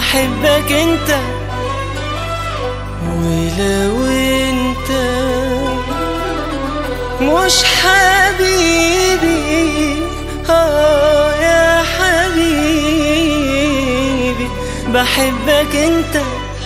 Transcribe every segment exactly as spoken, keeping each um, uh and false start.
بحبك انت، ولو انت مش حبيبي اه يا حبيبي بحبك انت.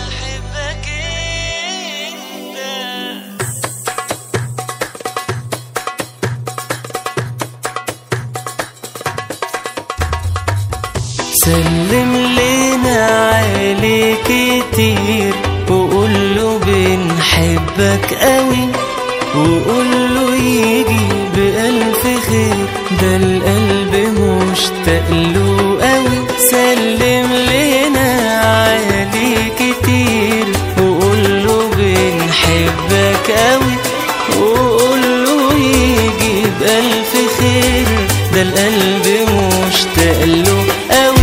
سلم لنا عليه كتير وقوله بنحبك قوي، وقوله يجي بألف خير، ده القلب مشتاق له قوي. سلم لنا عليه كتير وقوله بنحبك قوي، وقوله يجي بألف خير، ده القلب مشتاق له قوي.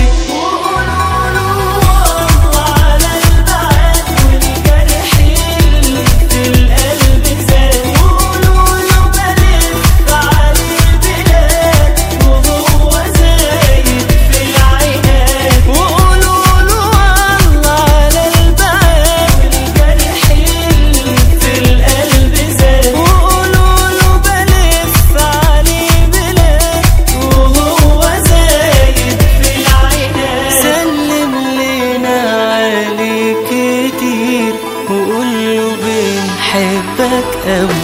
بحبك قوي.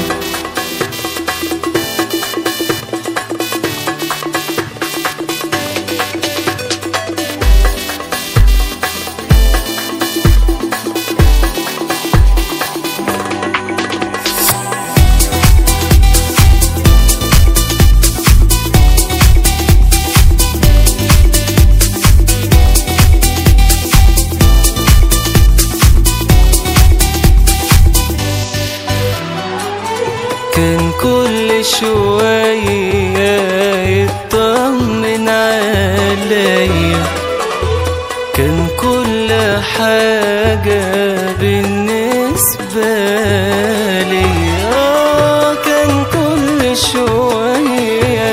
كان كل شوية يطمن عليا، كان كل حاجة بالنسبة ليا، كان كل شوية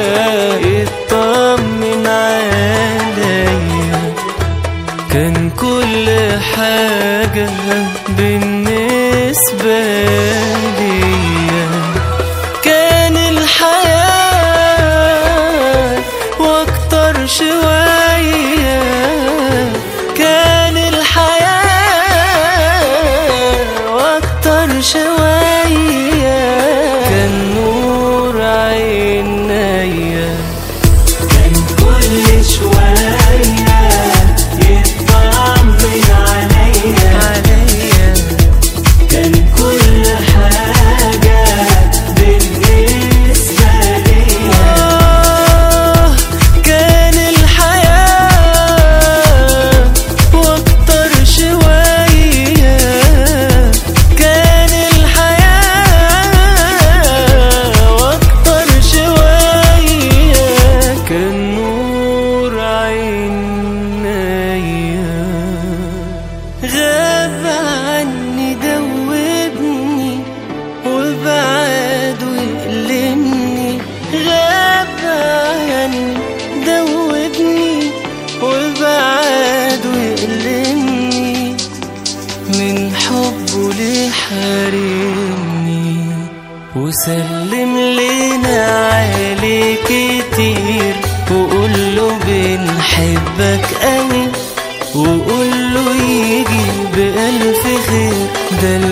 يطمن عليا، كان كل حاجة بالنسبة ليا. كان الحياة واكتر شوية، كان الحياة واكتر شوية، كان نور عينيا، كان كل شوية يطمن عليا عليا، كان كل حاجة بالنسبة ليا. آه كان الحياة واكتر شوية، كان الحياة واكتر شوية، كان نور عينيا. غاب عني دوبني وبعد ويقلمني، غاب عني دوبني وبعد ويقلمني، من حبه ليه حارمني. وسلم لنا عليه كتير وقوله بنحبك قوي، وقوله يجي بألف خير، ده